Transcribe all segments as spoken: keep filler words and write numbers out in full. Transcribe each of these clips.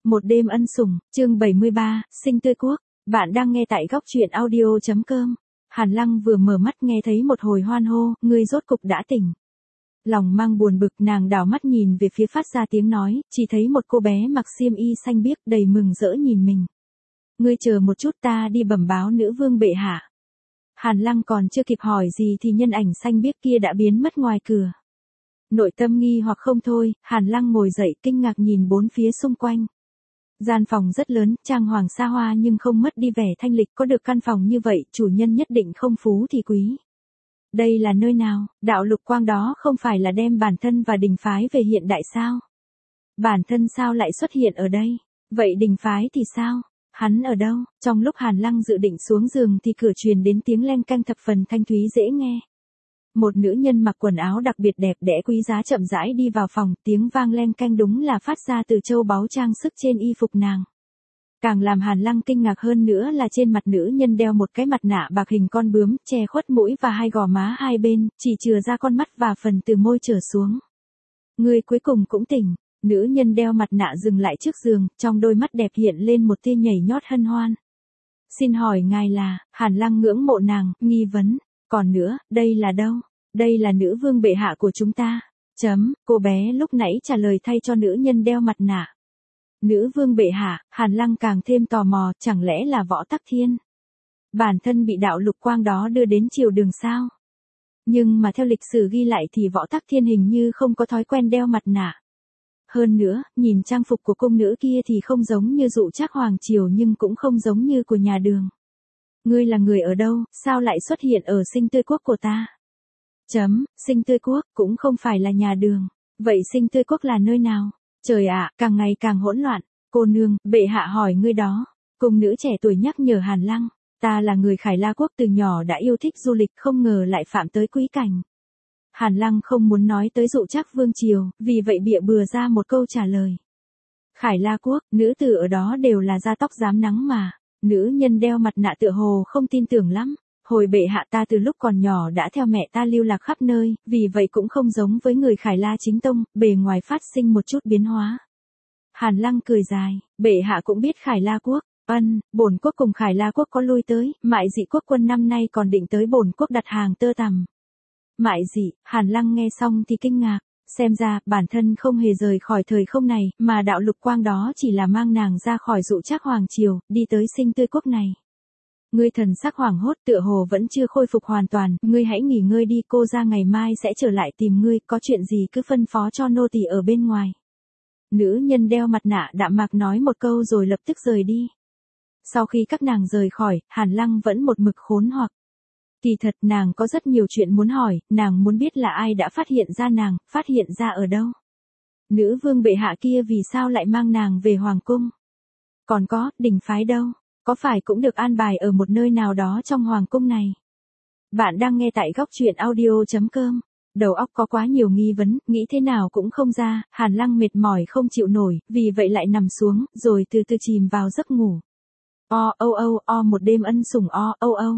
Một đêm ân sủng, chương bảy mươi ba, sinh tươi quốc. Bạn đang nghe tại góc truyện audio chấm com. Hàn Lăng vừa mở mắt nghe thấy một hồi hoan hô, ngươi rốt cục đã tỉnh. Lòng mang buồn bực, nàng đảo mắt nhìn về phía phát ra tiếng nói, chỉ thấy một cô bé mặc xiêm y xanh biếc đầy mừng rỡ nhìn mình. Ngươi chờ một chút, ta đi bẩm báo nữ vương bệ hạ. Hàn Lăng còn chưa kịp hỏi gì thì nhân ảnh xanh biếc kia đã biến mất ngoài cửa. Nội tâm nghi hoặc không thôi, Hàn Lăng ngồi dậy kinh ngạc nhìn bốn phía xung quanh. Gian phòng rất lớn, trang hoàng xa hoa nhưng không mất đi vẻ thanh lịch, có được căn phòng như vậy, chủ nhân nhất định không phú thì quý. Đây là nơi nào? Đạo lục quang đó không phải là đem bản thân và đình phái về hiện đại sao? Bản thân sao lại xuất hiện ở đây? Vậy đình phái thì sao? Hắn ở đâu? Trong lúc Hàn Lăng dự định xuống giường thì cửa truyền đến tiếng len canh thập phần thanh thúy dễ nghe. Một nữ nhân mặc quần áo đặc biệt đẹp đẽ quý giá chậm rãi đi vào phòng, tiếng vang len canh đúng là phát ra từ châu báu trang sức trên y phục nàng. Càng làm Hàn Lăng kinh ngạc hơn nữa là trên mặt nữ nhân đeo một cái mặt nạ bạc hình con bướm, che khuất mũi và hai gò má hai bên, chỉ chừa ra con mắt và phần từ môi trở xuống. Người cuối cùng cũng tỉnh. Nữ nhân đeo mặt nạ dừng lại trước giường, trong đôi mắt đẹp hiện lên một tia nhảy nhót hân hoan. Xin hỏi ngài là? Hàn Lăng ngưỡng mộ nàng, nghi vấn. Còn nữa, đây là đâu? Đây là nữ vương bệ hạ của chúng ta. Chấm, cô bé lúc nãy trả lời thay cho nữ nhân đeo mặt nạ. Nữ vương bệ hạ, Hàn Lăng càng thêm tò mò, chẳng lẽ là Võ Tắc Thiên? Bản thân bị đạo lục quang đó đưa đến triều đường sao? Nhưng mà theo lịch sử ghi lại thì Võ Tắc Thiên hình như không có thói quen đeo mặt nạ. Hơn nữa, nhìn trang phục của cung nữ kia thì không giống như dụ trác hoàng triều nhưng cũng không giống như của nhà Đường. Ngươi là người ở đâu, sao lại xuất hiện ở sinh tươi quốc của ta? Chấm, sinh tươi quốc cũng không phải là nhà Đường. Vậy sinh tươi quốc là nơi nào? Trời ạ, càng ngày càng hỗn loạn. Cô nương, bệ hạ hỏi ngươi đó. Cung nữ trẻ tuổi nhắc nhở Hàn Lăng. Ta là người Khải La quốc, từ nhỏ đã yêu thích du lịch, không ngờ lại phạm tới quý cảnh. Hàn Lăng không muốn nói tới dụ trác vương triều, vì vậy bịa bừa ra một câu trả lời. Khải La quốc, nữ tử ở đó đều là da tóc rám nắng mà. Nữ nhân đeo mặt nạ tựa hồ không tin tưởng lắm. Hồi bệ hạ, ta từ lúc còn nhỏ đã theo mẹ ta lưu lạc khắp nơi, vì vậy cũng không giống với người Khải La chính tông, bề ngoài phát sinh một chút biến hóa. Hàn Lăng cười dài, bệ hạ cũng biết Khải La quốc. Ân, bổn quốc cùng Khải La quốc có lui tới, Mại Dị quốc quân năm nay còn định tới bổn quốc đặt hàng tơ tằm. Mại Dị, Hàn Lăng nghe xong thì kinh ngạc. Xem ra, bản thân không hề rời khỏi thời không này, mà đạo lục quang đó chỉ là mang nàng ra khỏi dụ trác hoàng triều, đi tới sinh tươi quốc này. Ngươi thần sắc hoảng hốt, tựa hồ vẫn chưa khôi phục hoàn toàn, ngươi hãy nghỉ ngơi đi, cô ra ngày mai sẽ trở lại tìm ngươi, có chuyện gì cứ phân phó cho nô tỳ ở bên ngoài. Nữ nhân đeo mặt nạ đạm mạc nói một câu rồi lập tức rời đi. Sau khi các nàng rời khỏi, Hàn Lăng vẫn một mực khốn hoặc. Kỳ thật nàng có rất nhiều chuyện muốn hỏi, nàng muốn biết là ai đã phát hiện ra nàng, phát hiện ra ở đâu. Nữ vương bệ hạ kia vì sao lại mang nàng về hoàng cung? Còn có, đình phái đâu? Có phải cũng được an bài ở một nơi nào đó trong hoàng cung này? Bạn đang nghe tại góc truyện audio chấm com. Đầu óc có quá nhiều nghi vấn, nghĩ thế nào cũng không ra, Hàn Lăng mệt mỏi không chịu nổi, vì vậy lại nằm xuống, rồi từ từ chìm vào giấc ngủ. O âu âu o một đêm ân sủng o âu âu.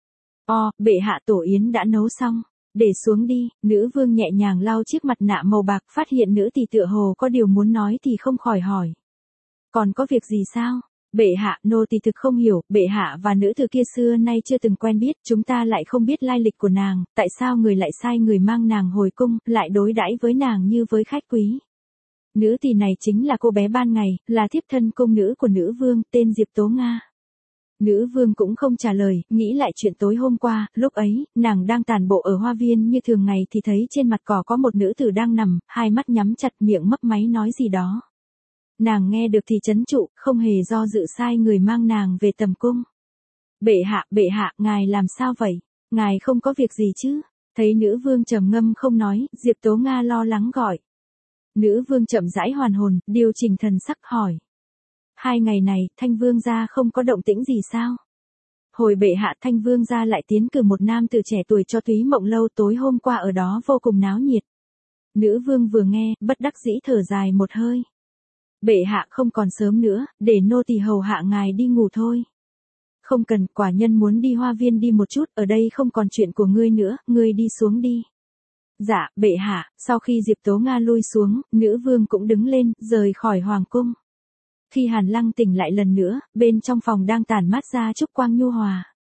O, bệ hạ, tổ yến đã nấu xong. Để xuống đi, nữ vương nhẹ nhàng lau chiếc mặt nạ màu bạc, phát hiện nữ tỳ tựa hồ có điều muốn nói thì không khỏi hỏi. Còn có việc gì sao? Bệ hạ, nô tỳ thực không hiểu, bệ hạ và nữ tử kia xưa nay chưa từng quen biết, chúng ta lại không biết lai lịch của nàng, tại sao người lại sai người mang nàng hồi cung, lại đối đãi với nàng như với khách quý. Nữ tỳ này chính là cô bé ban ngày, là thiếp thân cung nữ của nữ vương, tên Diệp Tố Nga. Nữ vương cũng không trả lời, nghĩ lại chuyện tối hôm qua, lúc ấy, nàng đang tản bộ ở hoa viên như thường ngày thì thấy trên mặt cỏ có một nữ tử đang nằm, hai mắt nhắm chặt, miệng mấp máy nói gì đó. Nàng nghe được thì chấn trụ, không hề do dự sai người mang nàng về tầm cung. Bệ hạ, bệ hạ, ngài làm sao vậy? Ngài không có việc gì chứ? Thấy nữ vương trầm ngâm không nói, Diệp Tố Nga lo lắng gọi. Nữ vương chậm rãi hoàn hồn, điều chỉnh thần sắc hỏi. Hai ngày này, Thanh Vương gia không có động tĩnh gì sao? Hồi bệ hạ, Thanh Vương gia lại tiến cử một nam tử trẻ tuổi cho Thúy Mộng Lâu, tối hôm qua ở đó vô cùng náo nhiệt. Nữ vương vừa nghe, bất đắc dĩ thở dài một hơi. Bệ hạ, không còn sớm nữa, để nô tỳ hầu hạ ngài đi ngủ thôi. Không cần, quả nhân muốn đi hoa viên đi một chút, ở đây không còn chuyện của ngươi nữa, ngươi đi xuống đi. Dạ, bệ hạ. Sau khi Diệp Tố Nga lui xuống, nữ vương cũng đứng lên, rời khỏi hoàng cung. Khi Hàn Lăng tỉnh lại lần nữa, bên trong phòng đang tản mát ra chút quang nhu hòa.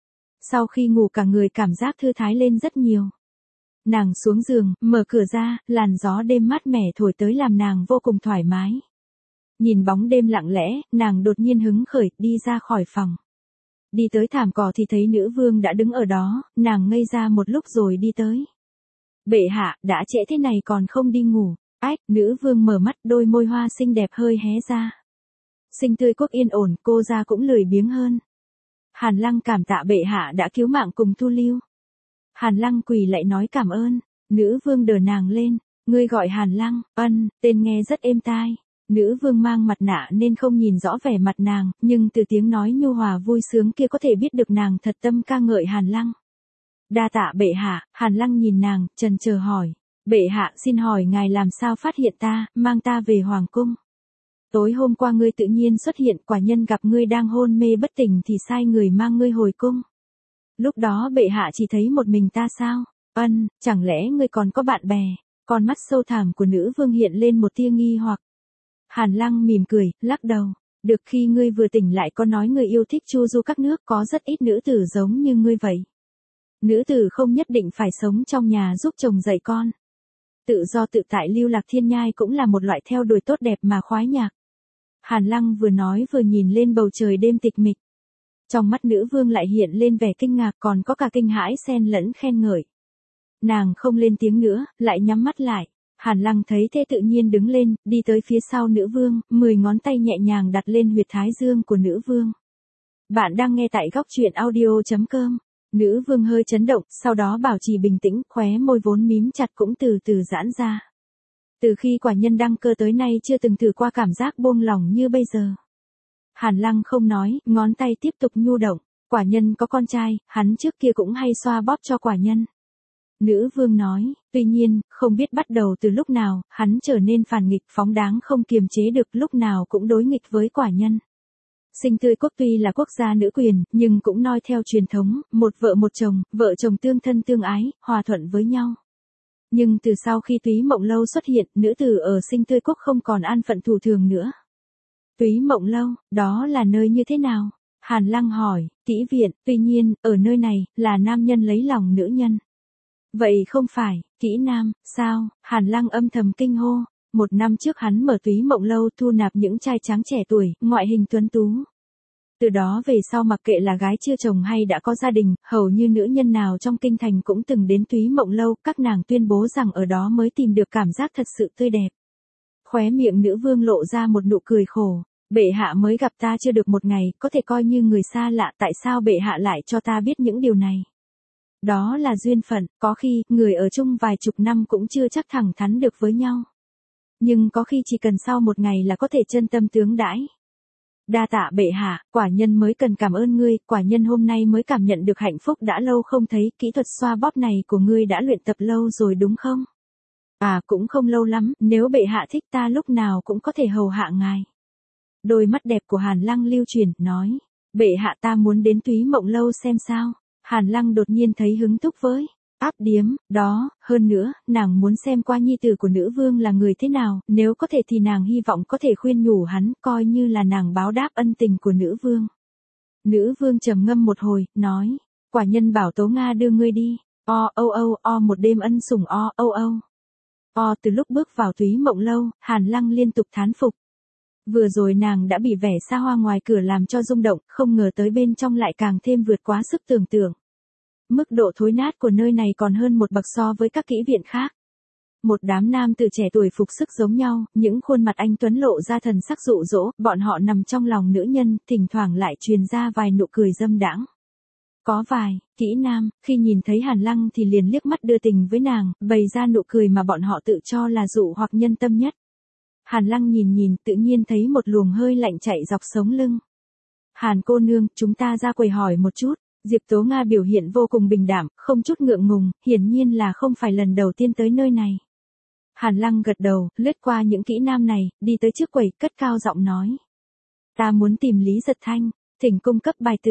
Sau khi ngủ cả người cảm giác thư thái lên rất nhiều. Nàng xuống giường, mở cửa ra, làn gió đêm mát mẻ thổi tới làm nàng vô cùng thoải mái. Nhìn bóng đêm lặng lẽ, nàng đột nhiên hứng khởi, đi ra khỏi phòng. Đi tới thảm cỏ thì thấy nữ vương đã đứng ở đó, nàng ngây ra một lúc rồi đi tới. Bệ hạ, đã trễ thế này còn không đi ngủ. Ách, nữ vương mở mắt, đôi môi hoa xinh đẹp hơi hé ra. Sinh tươi quốc yên ổn, cô ra cũng lười biếng hơn. Hàn Lăng cảm tạ bệ hạ đã cứu mạng cùng thu lưu. Hàn Lăng quỳ lại nói cảm ơn. Nữ vương đỡ nàng lên. Ngươi gọi Hàn Lăng, ân, tên nghe rất êm tai. Nữ vương mang mặt nạ nên không nhìn rõ vẻ mặt nàng, nhưng từ tiếng nói nhu hòa vui sướng kia có thể biết được nàng thật tâm ca ngợi Hàn Lăng. Đa tạ bệ hạ. Hàn Lăng nhìn nàng, trần chờ hỏi. Bệ hạ, xin hỏi ngài làm sao phát hiện ta, mang ta về hoàng cung. Tối hôm qua ngươi tự nhiên xuất hiện, quả nhân gặp ngươi đang hôn mê bất tỉnh thì sai người mang ngươi hồi cung. Lúc đó bệ hạ chỉ thấy một mình ta sao? Ân, chẳng lẽ ngươi còn có bạn bè? Con mắt sâu thẳm của nữ vương hiện lên một tia nghi hoặc. Hàn Lăng mỉm cười, lắc đầu. Được, khi ngươi vừa tỉnh lại có nói ngươi yêu thích chu du các nước, có rất ít nữ tử giống như ngươi vậy. Nữ tử không nhất định phải sống trong nhà giúp chồng dạy con. Tự do tự tại lưu lạc thiên nhai cũng là một loại theo đuổi tốt đẹp mà khoái nhạc. Hàn Lăng vừa nói vừa nhìn lên bầu trời đêm tịch mịch. Trong mắt nữ vương lại hiện lên vẻ kinh ngạc, còn có cả kinh hãi xen lẫn khen ngợi. Nàng không lên tiếng nữa, lại nhắm mắt lại. Hàn Lăng thấy thế tự nhiên đứng lên, đi tới phía sau nữ vương, mười ngón tay nhẹ nhàng đặt lên huyệt thái dương của nữ vương. Bạn đang nghe tại góc truyện audio chấm com. Nữ vương hơi chấn động, sau đó bảo trì bình tĩnh, khóe môi vốn mím chặt cũng từ từ giãn ra. Từ khi quả nhân đăng cơ tới nay chưa từng thử qua cảm giác buông lỏng như bây giờ. Hàn Lăng không nói, ngón tay tiếp tục nhu động. Quả nhân có con trai, hắn trước kia cũng hay xoa bóp cho quả nhân. Nữ vương nói, tuy nhiên, không biết bắt đầu từ lúc nào, hắn trở nên phản nghịch phóng đáng không kiềm chế được, lúc nào cũng đối nghịch với quả nhân. Sinh tươi quốc tuy là quốc gia nữ quyền, nhưng cũng noi theo truyền thống, một vợ một chồng, vợ chồng tương thân tương ái, hòa thuận với nhau. Nhưng từ sau khi Túy Mộng Lâu xuất hiện, nữ tử ở Sinh tươi quốc không còn an phận thủ thường nữa. Túy Mộng Lâu, đó là nơi như thế nào? Hàn Lăng hỏi, kỹ viện, tuy nhiên, ở nơi này, là nam nhân lấy lòng nữ nhân. Vậy không phải, kỹ nam, sao? Hàn Lăng âm thầm kinh hô. Một năm trước hắn mở Túy Mộng Lâu thu nạp những trai tráng trẻ tuổi, ngoại hình tuấn tú. Từ đó về sau mặc kệ là gái chưa chồng hay đã có gia đình, hầu như nữ nhân nào trong kinh thành cũng từng đến Túy Mộng Lâu, các nàng tuyên bố rằng ở đó mới tìm được cảm giác thật sự tươi đẹp. Khóe miệng nữ vương lộ ra một nụ cười khổ. Bệ hạ mới gặp ta chưa được một ngày, có thể coi như người xa lạ, tại sao bệ hạ lại cho ta biết những điều này? Đó là duyên phận, có khi, người ở chung vài chục năm cũng chưa chắc thẳng thắn được với nhau. Nhưng có khi chỉ cần sau một ngày là có thể chân tâm tướng đãi. Đa tạ bệ hạ, quả nhân mới cần cảm ơn ngươi, quả nhân hôm nay mới cảm nhận được hạnh phúc, đã lâu không thấy, kỹ thuật xoa bóp này của ngươi đã luyện tập lâu rồi đúng không? À, cũng không lâu lắm, nếu bệ hạ thích ta lúc nào cũng có thể hầu hạ ngài. Đôi mắt đẹp của Hàn Lăng lưu chuyển, nói, bệ hạ ta muốn đến Túy Mộng Lâu xem sao. Hàn Lăng đột nhiên thấy hứng thú với áp điếm, đó, hơn nữa, nàng muốn xem qua nhi tử của nữ vương là người thế nào, nếu có thể thì nàng hy vọng có thể khuyên nhủ hắn, coi như là nàng báo đáp ân tình của nữ vương. Nữ vương trầm ngâm một hồi, nói, quả nhân bảo Tố Nga đưa ngươi đi, o âu âu o một đêm ân sủng o âu âu. O từ lúc bước vào Túy Mộng Lâu, Hàn Lăng liên tục thán phục. Vừa rồi nàng đã bị vẻ xa hoa ngoài cửa làm cho rung động, không ngờ tới bên trong lại càng thêm vượt quá sức tưởng tượng. Mức độ thối nát của nơi này còn hơn một bậc so với các kỹ viện khác. Một đám nam tử trẻ tuổi phục sức giống nhau, những khuôn mặt anh tuấn lộ ra thần sắc dụ dỗ, bọn họ nằm trong lòng nữ nhân, thỉnh thoảng lại truyền ra vài nụ cười dâm đãng. Có vài, kỹ nam, khi nhìn thấy Hàn Lăng thì liền liếc mắt đưa tình với nàng, bày ra nụ cười mà bọn họ tự cho là dụ hoặc nhân tâm nhất. Hàn Lăng nhìn nhìn, tự nhiên thấy một luồng hơi lạnh chạy dọc sống lưng. Hàn cô nương, chúng ta ra quầy hỏi một chút. Diệp Tố Nga biểu hiện vô cùng bình đảm, không chút ngượng ngùng, hiển nhiên là không phải lần đầu tiên tới nơi này. Hàn Lăng gật đầu, lướt qua những kỹ nam này, đi tới trước quầy, cất cao giọng nói. Ta muốn tìm Lý Giật Thanh, thỉnh cung cấp bài tử.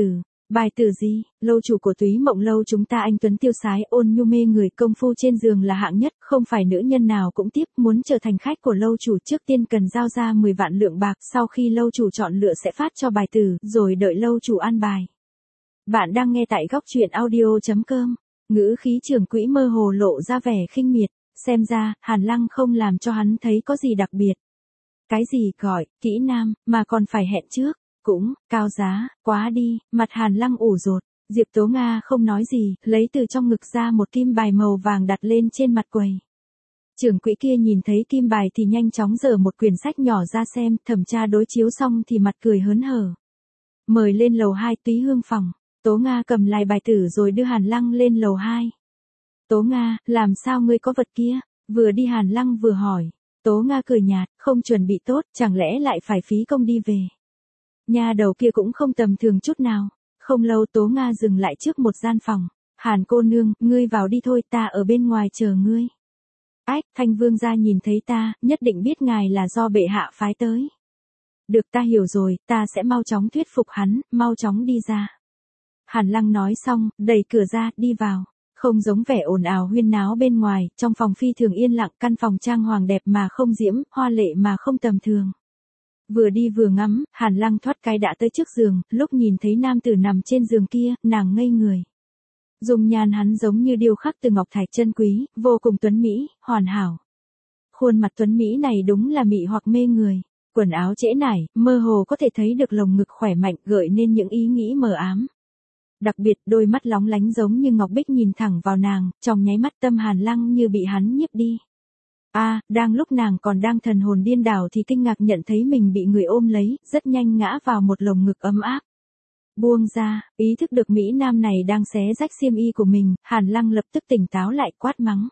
Bài tử gì, lâu chủ của Túy Mộng Lâu chúng ta anh tuấn tiêu sái ôn nhu mê người, công phu trên giường là hạng nhất, không phải nữ nhân nào cũng tiếp, muốn trở thành khách của lâu chủ trước tiên cần giao ra mười vạn lượng bạc, sau khi lâu chủ chọn lựa sẽ phát cho bài tử, rồi đợi lâu chủ an bài. Bạn đang nghe tại góc truyện audio chấm com, ngữ khí trưởng quỹ mơ hồ lộ ra vẻ khinh miệt, xem ra, Hàn Lăng không làm cho hắn thấy có gì đặc biệt. Cái gì gọi, kỹ nam, mà còn phải hẹn trước. Cũng, cao giá, quá đi, mặt Hàn Lăng ủ rột, Diệp Tố Nga không nói gì, lấy từ trong ngực ra một kim bài màu vàng đặt lên trên mặt quầy. Trưởng quỹ kia nhìn thấy kim bài thì nhanh chóng giở một quyển sách nhỏ ra xem, thẩm tra đối chiếu xong thì mặt cười hớn hở. Mời lên lầu hai Túy Hương phòng, Tố Nga cầm lại bài tử rồi đưa Hàn Lăng lên lầu hai. Tố Nga, làm sao ngươi có vật kia? Vừa đi Hàn Lăng vừa hỏi. Tố Nga cười nhạt, không chuẩn bị tốt, chẳng lẽ lại phải phí công đi về. Nhà đầu kia cũng không tầm thường chút nào. Không lâu Tố Nga dừng lại trước một gian phòng. Hàn cô nương, ngươi vào đi thôi, ta ở bên ngoài chờ ngươi. Ách, Thanh Vương gia nhìn thấy ta, nhất định biết ngài là do bệ hạ phái tới. Được, ta hiểu rồi, ta sẽ mau chóng thuyết phục hắn, mau chóng đi ra. Hàn Lăng nói xong, đẩy cửa ra, đi vào. Không giống vẻ ồn ào huyên náo bên ngoài, trong phòng phi thường yên lặng, căn phòng trang hoàng đẹp mà không diễm, hoa lệ mà không tầm thường. Vừa đi vừa ngắm, Hàn Lăng thoát cái đã tới trước giường, lúc nhìn thấy nam tử nằm trên giường kia, nàng ngây người. Dung nhan hắn giống như điêu khắc từ ngọc thạch chân quý, vô cùng tuấn mỹ, hoàn hảo. Khuôn mặt tuấn mỹ này đúng là mị hoặc mê người. Quần áo trễ nải, mơ hồ có thể thấy được lồng ngực khỏe mạnh gợi nên những ý nghĩ mờ ám. Đặc biệt đôi mắt lóng lánh giống như ngọc bích nhìn thẳng vào nàng, trong nháy mắt tâm Hàn Lăng như bị hắn nhiếp đi. A, à, đang lúc nàng còn đang thần hồn điên đảo thì kinh ngạc nhận thấy mình bị người ôm lấy, rất nhanh ngã vào một lồng ngực ấm áp. Buông ra, ý thức được Mỹ Nam này đang xé rách xiêm y của mình, Hàn Lăng lập tức tỉnh táo lại quát mắng.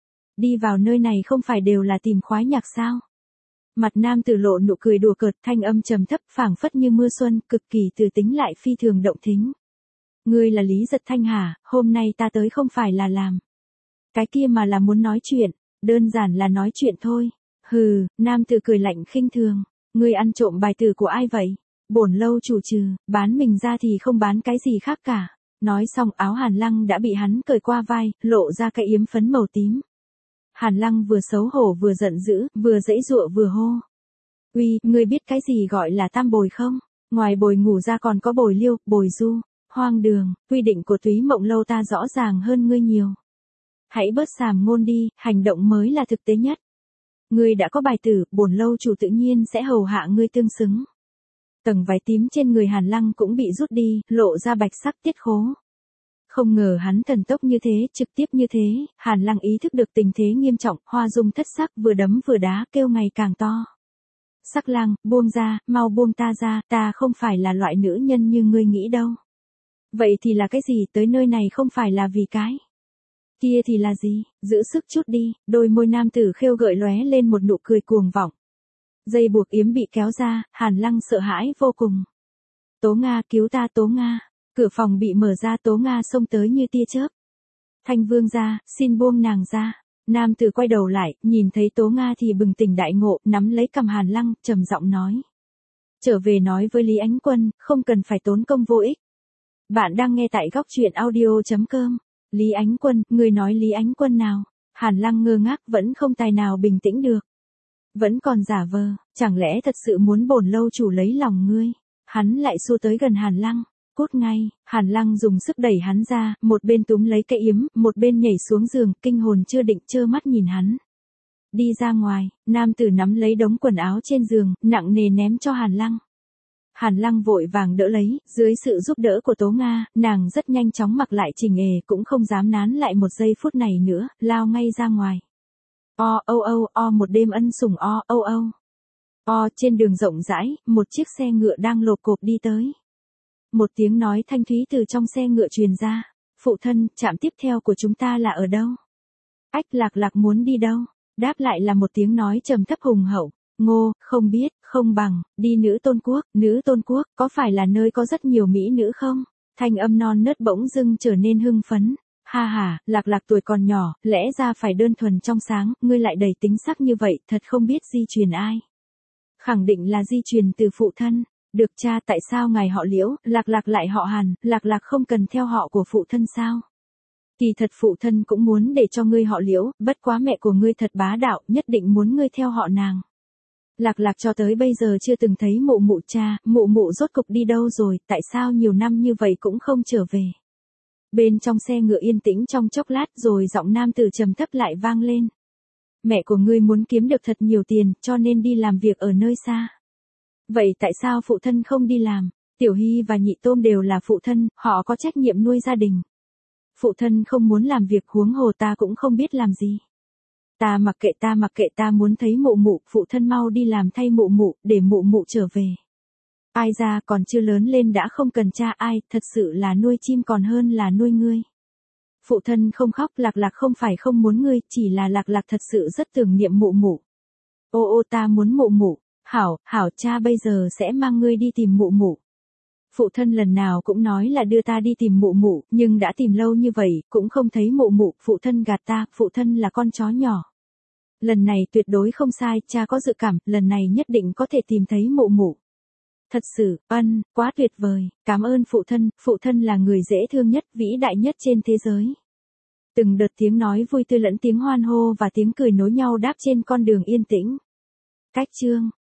Đi vào nơi này không phải đều là tìm khoái nhạc sao? Mặt nam tử lộ nụ cười đùa cợt, thanh âm trầm thấp phảng phất như mưa xuân, cực kỳ từ tính lại phi thường động thính. Ngươi là Lý Giật Thanh hả, hôm nay ta tới không phải là làm cái kia mà là muốn nói chuyện, đơn giản là nói chuyện thôi. Hừ, nam tử cười lạnh khinh thường, ngươi ăn trộm bài tử của ai vậy? Bổn lâu chủ trừ, bán mình ra thì không bán cái gì khác cả. Nói xong áo Hàn Lăng đã bị hắn cởi qua vai, lộ ra cái yếm phấn màu tím. Hàn Lăng vừa xấu hổ vừa giận dữ, vừa giãy giụa vừa hô. Uy, ngươi biết cái gì gọi là tam bồi không? Ngoài bồi ngủ ra còn có bồi liêu, bồi du. Hoang đường, quy định của Túy Mộng Lâu ta rõ ràng hơn ngươi nhiều. Hãy bớt sàm ngôn đi, hành động mới là thực tế nhất. Ngươi đã có bài tử, bổn lâu chủ tự nhiên sẽ hầu hạ ngươi tương xứng. Tầng váy tím trên người Hàn Lăng cũng bị rút đi, lộ ra bạch sắc tiết khố. Không ngờ hắn thần tốc như thế, trực tiếp như thế, Hàn Lăng ý thức được tình thế nghiêm trọng, Hoa Dung thất sắc vừa đấm vừa đá kêu ngày càng to. Sắc Lang, buông ra, mau buông ta ra, ta không phải là loại nữ nhân như ngươi nghĩ đâu. Vậy thì là cái gì, tới nơi này không phải là vì cái kia thì là gì, giữ sức chút đi, đôi môi nam tử khêu gợi lóe lên một nụ cười cuồng vọng. Dây buộc yếm bị kéo ra, Hàn Lăng sợ hãi vô cùng. Tố Nga, cứu ta Tố Nga. Cửa phòng bị mở ra, Tố Nga xông tới như tia chớp. Thanh Vương gia, xin buông nàng ra. Nam tử quay đầu lại, nhìn thấy Tố Nga thì bừng tỉnh đại ngộ, nắm lấy cằm Hàn Lăng, trầm giọng nói. Trở về nói với Lý Ánh Quân, không cần phải tốn công vô ích. Bạn đang nghe tại góc truyện audio chấm com. Lý Ánh Quân, người nói Lý Ánh Quân nào? Hàn Lăng ngơ ngác vẫn không tài nào bình tĩnh được. Vẫn còn giả vờ, chẳng lẽ thật sự muốn bổn lâu chủ lấy lòng ngươi? Hắn lại xua tới gần Hàn Lăng. Cút ngay, Hàn Lăng dùng sức đẩy hắn ra, một bên túm lấy cây yếm, một bên nhảy xuống giường, kinh hồn chưa định trơ mắt nhìn hắn. Đi ra ngoài, nam tử nắm lấy đống quần áo trên giường, nặng nề ném cho Hàn Lăng. Hàn Lăng vội vàng đỡ lấy, dưới sự giúp đỡ của Tố Nga, nàng rất nhanh chóng mặc lại chỉnh ề, cũng không dám nán lại một giây phút này nữa, lao ngay ra ngoài. O âu âu o một đêm ân sủng o âu âu. O trên đường rộng rãi, một chiếc xe ngựa đang lộp cộp đi tới. Một tiếng nói thanh thúy từ trong xe ngựa truyền ra. Phụ thân, trạm tiếp theo của chúng ta là ở đâu? Ách Lạc Lạc muốn đi đâu? Đáp lại là một tiếng nói trầm thấp hùng hậu. Ngô, không biết, không bằng, đi Nữ Tôn Quốc. Nữ Tôn Quốc, có phải là nơi có rất nhiều mỹ nữ không? Thanh âm non nớt bỗng dưng trở nên hưng phấn. Ha ha, Lạc Lạc tuổi còn nhỏ, lẽ ra phải đơn thuần trong sáng, ngươi lại đầy tính sắc như vậy, thật không biết di truyền ai. Khẳng định là di truyền từ phụ thân. Được cha, tại sao ngài họ Liễu, Lạc Lạc lại họ Hàn, Lạc Lạc không cần theo họ của phụ thân sao? Kỳ thật phụ thân cũng muốn để cho ngươi họ Liễu, bất quá mẹ của ngươi thật bá đạo, nhất định muốn ngươi theo họ nàng. Lạc Lạc cho tới bây giờ chưa từng thấy mụ mụ. Cha, mụ mụ rốt cục đi đâu rồi, tại sao nhiều năm như vậy cũng không trở về? Bên trong xe ngựa yên tĩnh trong chốc lát rồi giọng nam tử trầm thấp lại vang lên. Mẹ của ngươi muốn kiếm được thật nhiều tiền, cho nên đi làm việc ở nơi xa. Vậy tại sao phụ thân không đi làm? Tiểu Hy và Nhị Tôm đều là phụ thân, họ có trách nhiệm nuôi gia đình. Phụ thân không muốn làm việc, huống hồ ta cũng không biết làm gì. Ta mặc kệ ta mặc kệ ta muốn thấy mụ mụ, phụ thân mau đi làm thay mụ mụ, để mụ mụ trở về. Ai ra còn chưa lớn lên đã không cần cha ai, thật sự là nuôi chim còn hơn là nuôi ngươi. Phụ thân không khóc, Lạc Lạc không phải không muốn ngươi, chỉ là Lạc Lạc thật sự rất tưởng niệm mụ mụ. Ô ô ta muốn mụ mụ, hảo, hảo cha bây giờ sẽ mang ngươi đi tìm mụ mụ. Phụ thân lần nào cũng nói là đưa ta đi tìm mụ mụ, nhưng đã tìm lâu như vậy, cũng không thấy mụ mụ, phụ thân gạt ta, phụ thân là con chó nhỏ. Lần này tuyệt đối không sai, cha có dự cảm, lần này nhất định có thể tìm thấy mụ mụ. Thật sự, ân, quá tuyệt vời, cảm ơn phụ thân, phụ thân là người dễ thương nhất, vĩ đại nhất trên thế giới. Từng đợt tiếng nói vui tươi lẫn tiếng hoan hô và tiếng cười nối nhau đáp trên con đường yên tĩnh. Cách chương